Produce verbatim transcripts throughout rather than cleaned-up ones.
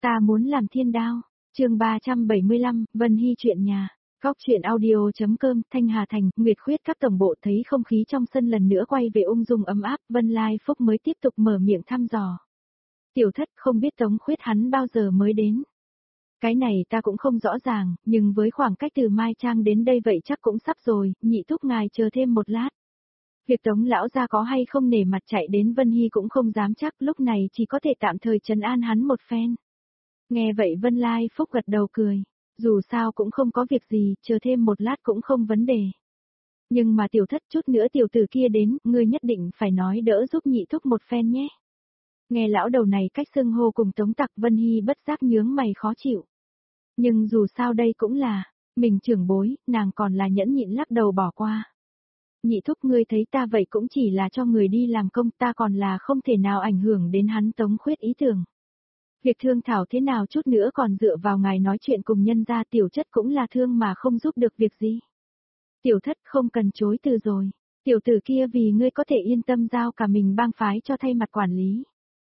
Ta muốn làm thiên đao. Chương ba trăm bảy mươi lăm, Vân Hy chuyện nhà. Góc truyện audio.com, Thanh Hà Thành, Nguyệt Khuyết các tổng bộ thấy không khí trong sân lần nữa quay về ung dung ấm áp, Vân Lai Phúc mới tiếp tục mở miệng thăm dò. Tiểu Thất không biết Tống Khuyết hắn bao giờ mới đến. Cái này ta cũng không rõ ràng, nhưng với khoảng cách từ Mai Trang đến đây vậy chắc cũng sắp rồi, nhị thúc ngài chờ thêm một lát. Việc Tống lão gia có hay không nể mặt chạy đến Vân Hy cũng không dám chắc, lúc này chỉ có thể tạm thời trấn an hắn một phen. Nghe vậy Vân Lai Phúc gật đầu cười, dù sao cũng không có việc gì, chờ thêm một lát cũng không vấn đề. Nhưng mà Tiểu Thất chút nữa tiểu tử kia đến, ngươi nhất định phải nói đỡ giúp nhị thúc một phen nhé. Nghe lão đầu này cách xưng hô cùng Tống Tặc, Vân Hy bất giác nhướng mày khó chịu. Nhưng dù sao đây cũng là, mình trưởng bối, nàng còn là nhẫn nhịn lắc đầu bỏ qua. Nhị thúc ngươi thấy ta vậy cũng chỉ là cho người đi làm công, ta còn là không thể nào ảnh hưởng đến hắn Tống Khuyết ý tưởng. Việc thương thảo thế nào chút nữa còn dựa vào ngài nói chuyện cùng nhân gia, Tiểu Chất cũng là thương mà không giúp được việc gì. Tiểu Thất không cần chối từ rồi, tiểu tử kia vì ngươi có thể yên tâm giao cả mình bang phái cho thay mặt quản lý.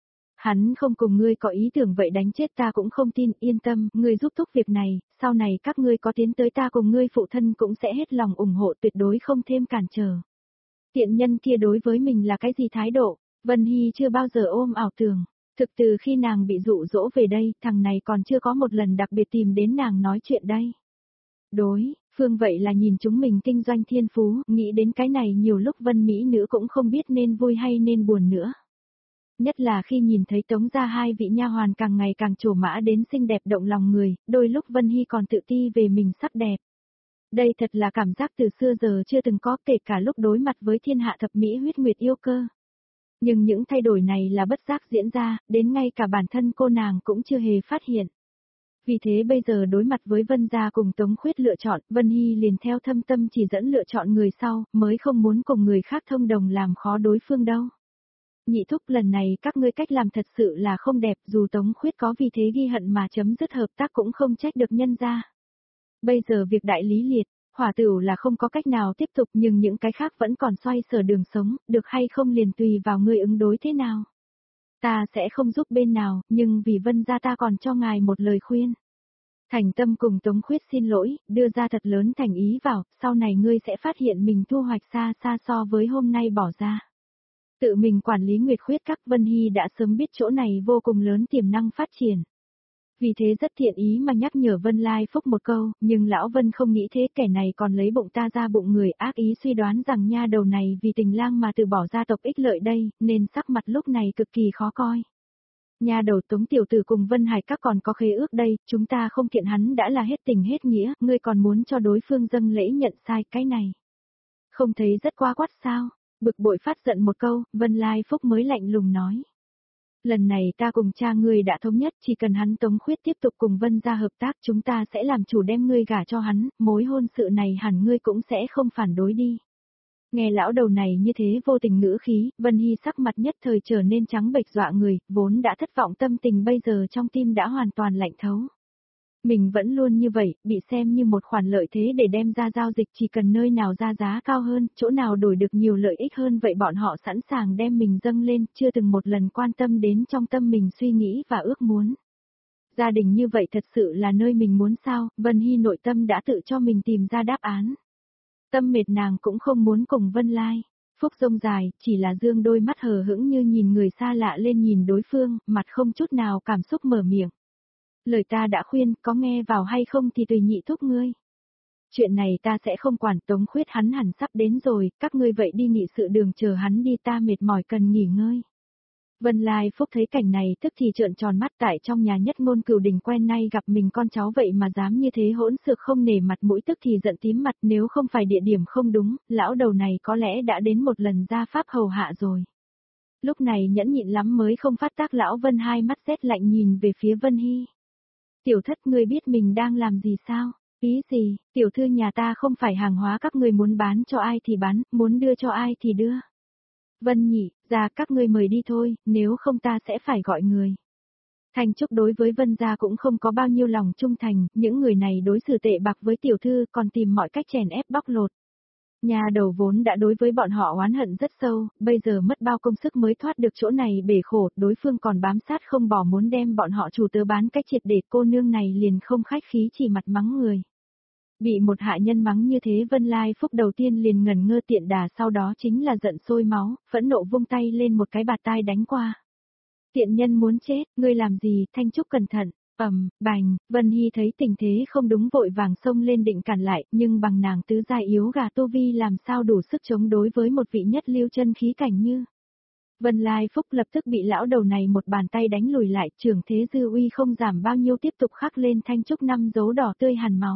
Hắn không cùng ngươi có ý tưởng vậy đánh chết ta cũng không tin, yên tâm, ngươi giúp thúc việc này, sau này các ngươi có tiến tới ta cùng ngươi phụ thân cũng sẽ hết lòng ủng hộ, tuyệt đối không thêm cản trở. Tiện nhân kia đối với mình là cái gì thái độ, Vân Hy chưa bao giờ ôm ảo tưởng. Thực từ khi nàng bị dụ dỗ về đây, thằng này còn chưa có một lần đặc biệt tìm đến nàng nói chuyện đây. Đối, phương vậy là nhìn chúng mình kinh doanh thiên phú, nghĩ đến cái này nhiều lúc Vân Mỹ nữ cũng không biết nên vui hay nên buồn nữa. Nhất là khi nhìn thấy Tống gia hai vị nha hoàn càng ngày càng trổ mã đến xinh đẹp động lòng người, đôi lúc Vân Hy còn tự ti về mình sắc đẹp. Đây thật là cảm giác từ xưa giờ chưa từng có, kể cả lúc đối mặt với thiên hạ thập mỹ huyết nguyệt yêu cơ. Nhưng những thay đổi này là bất giác diễn ra, đến ngay cả bản thân cô nàng cũng chưa hề phát hiện. Vì thế bây giờ đối mặt với Vân gia cùng Tống Khuyết lựa chọn, Vân Hy liền theo thâm tâm chỉ dẫn lựa chọn người sau, mới không muốn cùng người khác thông đồng làm khó đối phương đâu. Nhị thúc, lần này các ngươi cách làm thật sự là không đẹp, dù Tống Khuyết có vì thế ghi hận mà chấm dứt hợp tác cũng không trách được nhân gia. Bây giờ việc đại lý liệt, hỏa tửu là không có cách nào tiếp tục, nhưng những cái khác vẫn còn xoay sở đường sống, được hay không liền tùy vào ngươi ứng đối thế nào. Ta sẽ không giúp bên nào, nhưng vì Vân gia ta còn cho ngài một lời khuyên. Thành tâm cùng Tống Khuyết xin lỗi, đưa ra thật lớn thành ý vào, sau này ngươi sẽ phát hiện mình thu hoạch xa xa so với hôm nay bỏ ra. Tự mình quản lý Nguyệt Khuyết các, Vân Hy đã sớm biết chỗ này vô cùng lớn tiềm năng phát triển. Vì thế rất thiện ý mà nhắc nhở Vân Lai Phúc một câu, nhưng lão Vân không nghĩ thế, kẻ này còn lấy bụng ta ra bụng người, ác ý suy đoán rằng nha đầu này vì tình lang mà từ bỏ gia tộc ích lợi đây, nên sắc mặt lúc này cực kỳ khó coi. Nha đầu Tống tiểu tử cùng Vân Hải các còn có khế ước đây, chúng ta không kiện hắn đã là hết tình hết nghĩa, ngươi còn muốn cho đối phương dâng lễ nhận sai cái này. Không thấy rất quá quát sao? Bực bội phát giận một câu, Vân Lai Phúc mới lạnh lùng nói. Lần này ta cùng cha ngươi đã thống nhất, chỉ cần hắn Tống Khuyết tiếp tục cùng Vân gia hợp tác, chúng ta sẽ làm chủ đem ngươi gả cho hắn, mối hôn sự này hẳn ngươi cũng sẽ không phản đối đi. Nghe lão đầu này như thế vô tình ngữ khí, Vân Hy sắc mặt nhất thời trở nên trắng bệch dọa người, vốn đã thất vọng tâm tình bây giờ trong tim đã hoàn toàn lạnh thấu. Mình vẫn luôn như vậy, bị xem như một khoản lợi thế để đem ra giao dịch, chỉ cần nơi nào ra giá cao hơn, chỗ nào đổi được nhiều lợi ích hơn vậy bọn họ sẵn sàng đem mình dâng lên, chưa từng một lần quan tâm đến trong tâm mình suy nghĩ và ước muốn. Gia đình như vậy thật sự là nơi mình muốn sao, Vân Hy nội tâm đã tự cho mình tìm ra đáp án. Tâm mệt nàng cũng không muốn cùng Vân Lai Phúc rông dài, chỉ là dương đôi mắt hờ hững như nhìn người xa lạ lên nhìn đối phương, mặt không chút nào cảm xúc mở miệng. Lời ta đã khuyên, có nghe vào hay không thì tùy nhị thúc ngươi. Chuyện này ta sẽ không quản, Tống Khuyết hắn hẳn sắp đến rồi, các ngươi vậy đi nghị sự đường chờ hắn đi, ta mệt mỏi cần nghỉ ngơi. Vân Lai Phúc thấy cảnh này tức thì trợn tròn mắt, tại trong nhà nhất ngôn cửu đình quen nay gặp mình con cháu vậy mà dám như thế hỗn xược không nể mặt mũi, tức thì giận tím mặt, nếu không phải địa điểm không đúng, lão đầu này có lẽ đã đến một lần ra pháp hầu hạ rồi. Lúc này nhẫn nhịn lắm mới không phát tác, lão Vân hai mắt rét lạnh nhìn về phía Vân Hy. Tiểu Thất, ngươi biết mình đang làm gì sao? Ý gì? Tiểu thư nhà ta không phải hàng hóa các ngươi muốn bán cho ai thì bán, muốn đưa cho ai thì đưa. Vân nhị, ra các ngươi mời đi thôi, nếu không ta sẽ phải gọi người. Thanh Trúc đối với Vân gia cũng không có bao nhiêu lòng trung thành, những người này đối xử tệ bạc với tiểu thư còn tìm mọi cách chèn ép bóc lột. Nhà đầu vốn đã đối với bọn họ oán hận rất sâu, bây giờ mất bao công sức mới thoát được chỗ này bể khổ, đối phương còn bám sát không bỏ muốn đem bọn họ chủ tớ bán cách triệt để, cô nương này liền không khách khí chỉ mặt mắng người. Bị một hạ nhân mắng như thế Vân Lai Phúc đầu tiên liền ngẩn ngơ tiện đà, sau đó chính là giận sôi máu, phẫn nộ vung tay lên một cái bạt tai đánh qua. Tiện nhân muốn chết, ngươi làm gì, Thanh Trúc cẩn thận. Ầm, bành, Vân Hy thấy tình thế không đúng vội vàng xông lên định cản lại, nhưng bằng nàng tứ gia yếu gà tu vi làm sao đủ sức chống đối với một vị nhất lưu chân khí cảnh như. Vân Lai Phúc lập tức bị lão đầu này một bàn tay đánh lùi lại, trưởng thế dư uy không giảm bao nhiêu tiếp tục khắc lên Thanh Trúc năm dấu đỏ tươi hằn máu.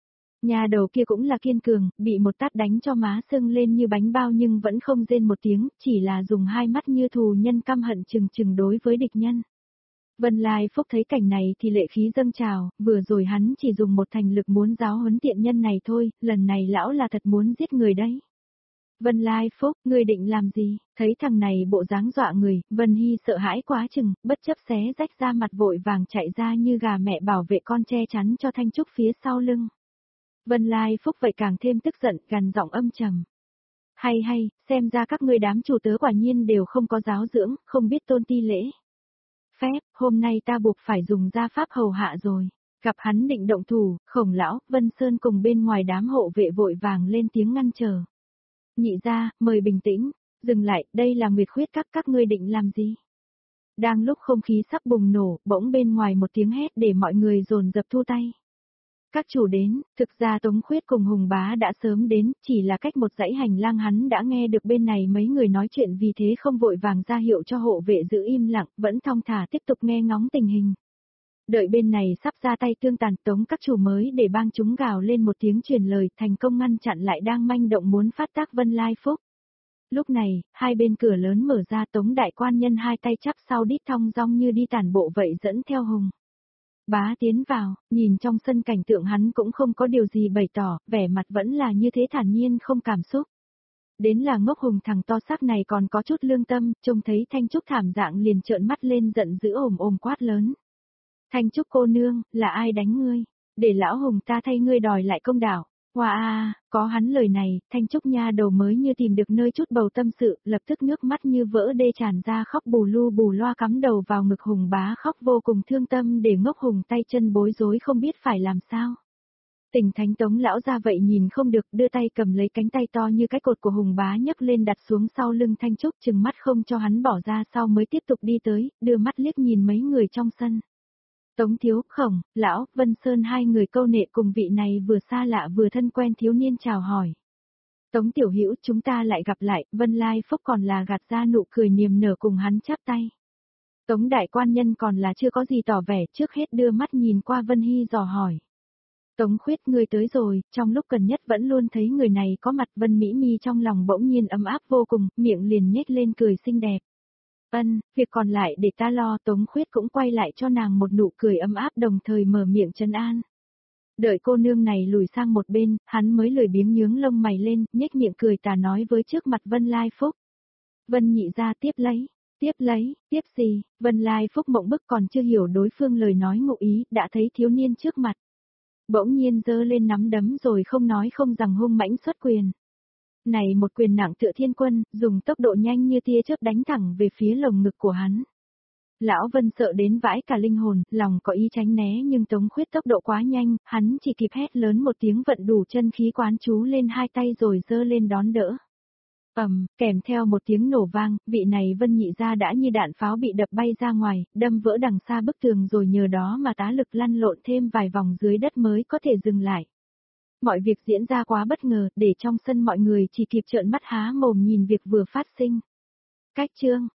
Nhà đầu kia cũng là kiên cường, bị một tát đánh cho má sưng lên như bánh bao nhưng vẫn không rên một tiếng, chỉ là dùng hai mắt như thù nhân căm hận chừng chừng đối với địch nhân. Vân Lai Phúc thấy cảnh này thì lệ khí dâng trào, vừa rồi hắn chỉ dùng một thành lực muốn giáo huấn tiện nhân này thôi, lần này lão là thật muốn giết người đấy. Vân Lai Phúc, ngươi định làm gì? Thấy thằng này bộ dáng dọa người, Vân Hy sợ hãi quá chừng, bất chấp xé rách ra mặt vội vàng chạy ra như gà mẹ bảo vệ con che chắn cho Thanh Trúc phía sau lưng. Vân Lai Phúc vậy càng thêm tức giận, gằn giọng âm trầm. Hay hay, xem ra các ngươi đám chủ tớ quả nhiên đều không có giáo dưỡng, không biết tôn ti lễ. Phép, hôm nay ta buộc phải dùng gia pháp hầu hạ rồi. Gặp hắn định động thủ, Khổng lão, Vân Sơn cùng bên ngoài đám hộ vệ vội vàng lên tiếng ngăn trở. Nhị gia, mời bình tĩnh, dừng lại, đây là Nguyệt Khuyết các các ngươi định làm gì? Đang lúc không khí sắp bùng nổ, bỗng bên ngoài một tiếng hét để mọi người dồn dập thu tay. Các chủ đến, thực ra Tống Khuyết cùng Hùng Bá đã sớm đến, chỉ là cách một dãy hành lang hắn đã nghe được bên này mấy người nói chuyện vì thế không vội vàng ra hiệu cho hộ vệ giữ im lặng, vẫn thong thả tiếp tục nghe ngóng tình hình. Đợi bên này sắp ra tay tương tàn, Tống các chủ mới để bang chúng gào lên một tiếng truyền lời, thành công ngăn chặn lại đang manh động muốn phát tác Vân Lai Phúc. Lúc này, hai bên cửa lớn mở ra, Tống đại quan nhân hai tay chắp sau đít thong dong như đi tản bộ vậy dẫn theo Hùng Bá tiến vào, nhìn trong sân cảnh tượng hắn cũng không có điều gì bày tỏ, vẻ mặt vẫn là như thế thản nhiên không cảm xúc. Đến là ngốc Hùng thằng to xác này còn có chút lương tâm, trông thấy Thanh Trúc thảm dạng liền trợn mắt lên giận dữ ồm ồm quát lớn. Thanh Trúc cô nương, là ai đánh ngươi? Để lão Hùng ta thay ngươi đòi lại công đạo. Hoa a, có hắn lời này, Thanh Trúc nha đầu mới như tìm được nơi chút bầu tâm sự, lập tức nước mắt như vỡ đê tràn ra khóc bù lu bù loa cắm đầu vào ngực Hùng Bá khóc vô cùng thương tâm để ngốc Hùng tay chân bối rối không biết phải làm sao. Tỉnh Thánh Tống lão ra vậy nhìn không được, đưa tay cầm lấy cánh tay to như cái cột của Hùng Bá nhấc lên đặt xuống sau lưng Thanh Trúc, chừng mắt không cho hắn bỏ ra sau mới tiếp tục đi tới, đưa mắt liếc nhìn mấy người trong sân. Tống thiếu, Khổng, lão, Vân Sơn hai người câu nệ cùng vị này vừa xa lạ vừa thân quen thiếu niên chào hỏi. Tống tiểu hữu, chúng ta lại gặp lại, Vân Lai Phúc còn là gạt ra nụ cười niềm nở cùng hắn chắp tay. Tống đại quan nhân còn là chưa có gì tỏ vẻ, trước hết đưa mắt nhìn qua Vân Hy dò hỏi. Tống Khuyết ngươi tới rồi, trong lúc cần nhất vẫn luôn thấy người này có mặt. Vân Mỹ Mi trong lòng bỗng nhiên ấm áp vô cùng, miệng liền nhếch lên cười xinh đẹp. Ân, việc còn lại để ta lo. Tống Khuyết cũng quay lại cho nàng một nụ cười ấm áp đồng thời mở miệng trấn an. Đợi cô nương này lùi sang một bên, hắn mới lười biếng nhướng lông mày lên, nhếch miệng cười tà nói với trước mặt Vân Lai Phúc. Vân nhị ra tiếp lấy, tiếp lấy, tiếp gì? Vân Lai Phúc mộng bức còn chưa hiểu đối phương lời nói ngụ ý, đã thấy thiếu niên trước mặt. Bỗng nhiên giơ lên nắm đấm rồi không nói không rằng hung mãnh xuất quyền. Này một quyền nặng tựa thiên quân, dùng tốc độ nhanh như tia chớp đánh thẳng về phía lồng ngực của hắn. Lão Vân sợ đến vãi cả linh hồn, lòng có ý tránh né nhưng Tống Khuyết tốc độ quá nhanh, hắn chỉ kịp hét lớn một tiếng vận đủ chân khí quán chú lên hai tay rồi giơ lên đón đỡ. Ầm, kèm theo một tiếng nổ vang, vị này Vân nhị ra đã như đạn pháo bị đập bay ra ngoài, đâm vỡ đằng xa bức tường rồi nhờ đó mà tá lực lăn lộn thêm vài vòng dưới đất mới có thể dừng lại. Mọi việc diễn ra quá bất ngờ, để trong sân mọi người chỉ kịp trợn mắt há mồm nhìn việc vừa phát sinh. Cách chương